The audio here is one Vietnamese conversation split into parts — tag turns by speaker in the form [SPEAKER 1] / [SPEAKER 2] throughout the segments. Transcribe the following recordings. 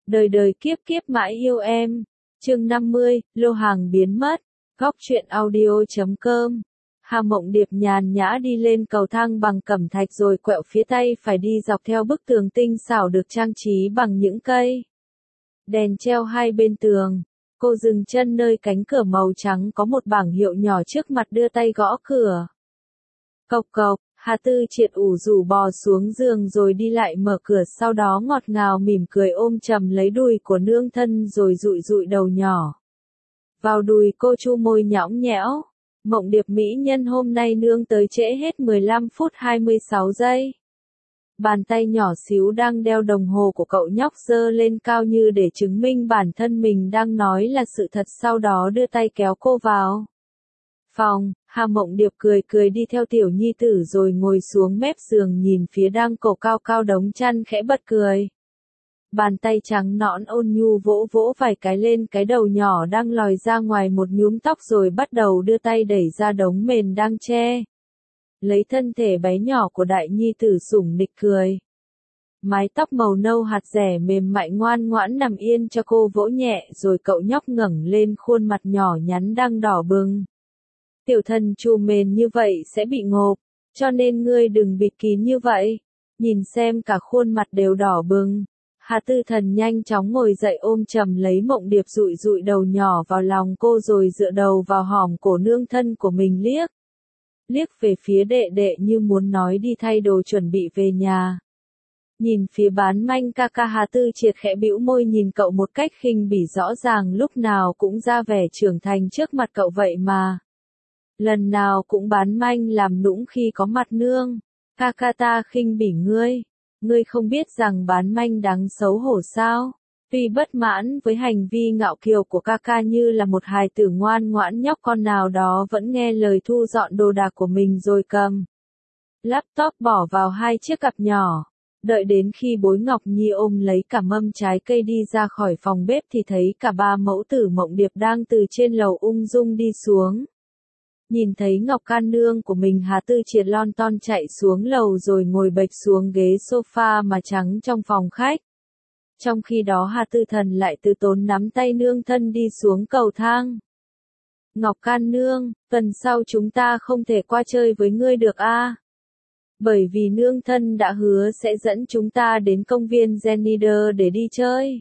[SPEAKER 1] Đời đời kiếp kiếp mãi yêu em. Chương 50, lô hàng biến mất. Góc truyện audio.com. Hà Mộng Điệp nhàn nhã đi lên cầu thang bằng cẩm thạch rồi quẹo phía tay phải đi dọc theo bức tường tinh xảo được trang trí bằng những cây đèn treo hai bên tường. Cô dừng chân nơi cánh cửa màu trắng có một bảng hiệu nhỏ trước mặt, đưa tay gõ cửa. Cộc cộc, Hà Tư Triệt ủ rũ bò xuống giường rồi đi lại mở cửa, sau đó ngọt ngào mỉm cười ôm chầm lấy đùi của nương thân rồi dụi dụi đầu nhỏ vào đùi cô, chu môi nhõng nhẽo. Mộng Điệp mỹ nhân hôm nay nương tới trễ hết 15 phút 26 giây. Bàn tay nhỏ xíu đang đeo đồng hồ của cậu nhóc giơ lên cao như để chứng minh bản thân mình đang nói là sự thật, sau đó đưa tay kéo cô vào phòng. Hà Mộng Điệp cười cười đi theo tiểu nhi tử rồi ngồi xuống mép giường, nhìn phía đang cổ cao cao đống chăn khẽ bật cười. Bàn tay trắng nõn ôn nhu vỗ vỗ vài cái lên cái đầu nhỏ đang lòi ra ngoài một nhúm tóc, rồi bắt đầu đưa tay đẩy ra đống mền đang che lấy thân thể bé nhỏ của đại nhi tử, sủng nịch cười. Mái tóc màu nâu hạt rẻ mềm mại ngoan ngoãn nằm yên cho cô vỗ nhẹ, rồi cậu nhóc ngẩng lên khuôn mặt nhỏ nhắn đang đỏ bừng. Tiểu thần trù mền như vậy sẽ bị ngộp, cho nên ngươi đừng bịt kín như vậy. Nhìn xem cả khuôn mặt đều đỏ bừng. Hà Tư Thần nhanh chóng ngồi dậy ôm chầm lấy Mộng Điệp, dụi dụi đầu nhỏ vào lòng cô rồi dựa đầu vào hòm cổ nương thân của mình, liếc về phía đệ đệ như muốn nói đi thay đồ chuẩn bị về nhà. Nhìn phía bán manh ca ca, Hà Tư Triệt khẽ bĩu môi nhìn cậu một cách khinh bỉ, rõ ràng lúc nào cũng ra vẻ trưởng thành trước mặt cậu vậy mà lần nào cũng bán manh làm nũng khi có mặt nương. Ca ca ta khinh bỉ ngươi không biết rằng bán manh đáng xấu hổ sao? Tuy bất mãn với hành vi ngạo kiều của ca ca như là một hài tử ngoan ngoãn, nhóc con nào đó vẫn nghe lời thu dọn đồ đạc của mình rồi cầm laptop bỏ vào hai chiếc cặp nhỏ. Đợi đến khi Bối Ngọc Nhi ôm lấy cả mâm trái cây đi ra khỏi phòng bếp thì thấy cả ba mẫu tử Mộng Điệp đang từ trên lầu ung dung đi xuống. Nhìn thấy Ngọc Can nương của mình, Hà Tư Triệt lon ton chạy xuống lầu rồi ngồi bệt xuống ghế sofa mà trắng trong phòng khách. Trong khi đó Hà Tư Thần lại từ tốn nắm tay nương thân đi xuống cầu thang. Ngọc Can nương, tuần sau chúng ta không thể qua chơi với ngươi được a? Bởi vì nương thân đã hứa sẽ dẫn chúng ta đến công viên Zenider để đi chơi.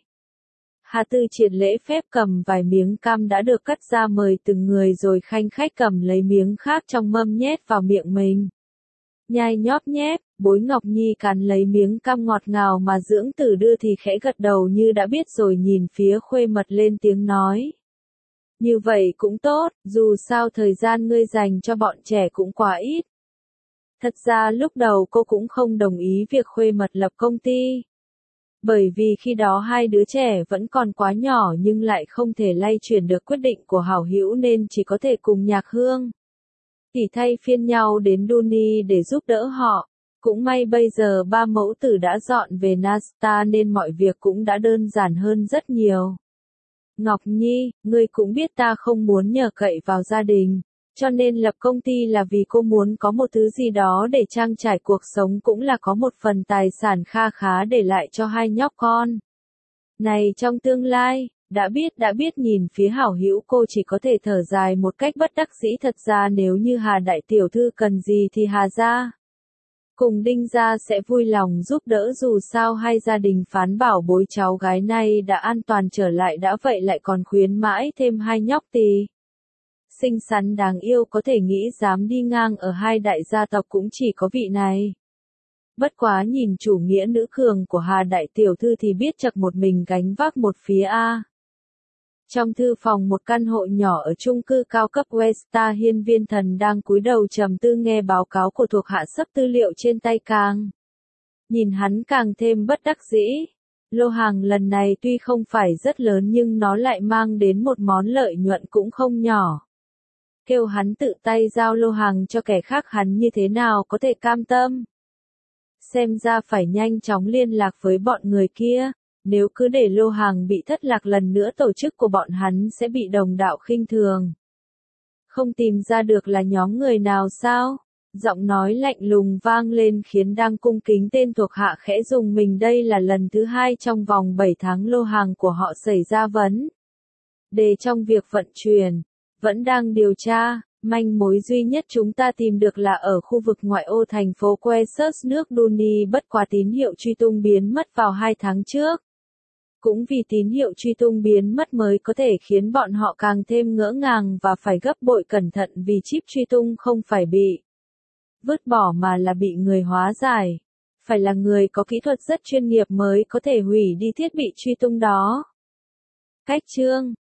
[SPEAKER 1] Hà Tư Triệt lễ phép cầm vài miếng cam đã được cắt ra mời từng người, rồi khanh khách cầm lấy miếng khác trong mâm nhét vào miệng mình. Nhai nhóp nhép, Bối Ngọc Nhi cắn lấy miếng cam ngọt ngào mà dưỡng tử đưa thì khẽ gật đầu như đã biết, rồi nhìn phía Khuê Mật lên tiếng nói. Như vậy cũng tốt, dù sao thời gian ngươi dành cho bọn trẻ cũng quá ít. Thật ra lúc đầu cô cũng không đồng ý việc Khuê Mật lập công ty. Bởi vì khi đó hai đứa trẻ vẫn còn quá nhỏ, nhưng lại không thể lay chuyển được quyết định của hảo hữu nên chỉ có thể cùng Nhạc Hương thì thay phiên nhau đến Duni để giúp đỡ họ. Cũng may bây giờ ba mẫu tử đã dọn về Nasta nên mọi việc cũng đã đơn giản hơn rất nhiều. Ngọc Nhi, ngươi cũng biết ta không muốn nhờ cậy vào gia đình, cho nên lập công ty là vì cô muốn có một thứ gì đó để trang trải cuộc sống, cũng là có một phần tài sản kha khá để lại cho hai nhóc con này trong tương lai. Đã biết, nhìn phía hảo hữu cô chỉ có thể thở dài một cách bất đắc dĩ. Thật ra nếu như Hà đại tiểu thư cần gì thì Hà gia cùng Đinh gia sẽ vui lòng giúp đỡ, dù sao hai gia đình phán bảo bối cháu gái này đã an toàn trở lại đã vậy lại còn khuyến mãi thêm hai nhóc tỳ xinh xắn đáng yêu, có thể nghĩ dám đi ngang ở hai đại gia tộc cũng chỉ có vị này. Bất quá nhìn chủ nghĩa nữ cường của Hà đại tiểu thư thì biết chật một mình gánh vác một phía a. Trong thư phòng một căn hộ nhỏ ở chung cư cao cấp Westa Hiên, Viên Thần đang cúi đầu trầm tư nghe báo cáo của thuộc hạ sắp tư liệu trên tay, càng nhìn hắn càng thêm bất đắc dĩ. Lô hàng lần này tuy không phải rất lớn nhưng nó lại mang đến một món lợi nhuận cũng không nhỏ. Kêu hắn tự tay giao lô hàng cho kẻ khác, hắn như thế nào có thể cam tâm. Xem ra phải nhanh chóng liên lạc với bọn người kia. Nếu cứ để lô hàng bị thất lạc lần nữa, tổ chức của bọn hắn sẽ bị đồng đạo khinh thường. Không tìm ra được là nhóm người nào sao? Giọng nói lạnh lùng vang lên khiến đang cung kính tên thuộc hạ khẽ rùng mình, đây là lần thứ 2 trong vòng 7 tháng lô hàng của họ xảy ra vấn đề trong việc vận chuyển. Vẫn đang điều tra, manh mối duy nhất chúng ta tìm được là ở khu vực ngoại ô thành phố Quesos nước Duni, bất quá tín hiệu truy tung biến mất vào 2 tháng trước. Cũng vì tín hiệu truy tung biến mất mới có thể khiến bọn họ càng thêm ngỡ ngàng và phải gấp bội cẩn thận vì chip truy tung không phải bị vứt bỏ mà là bị người hóa giải. Phải là người có kỹ thuật rất chuyên nghiệp mới có thể hủy đi thiết bị truy tung đó. Cách chương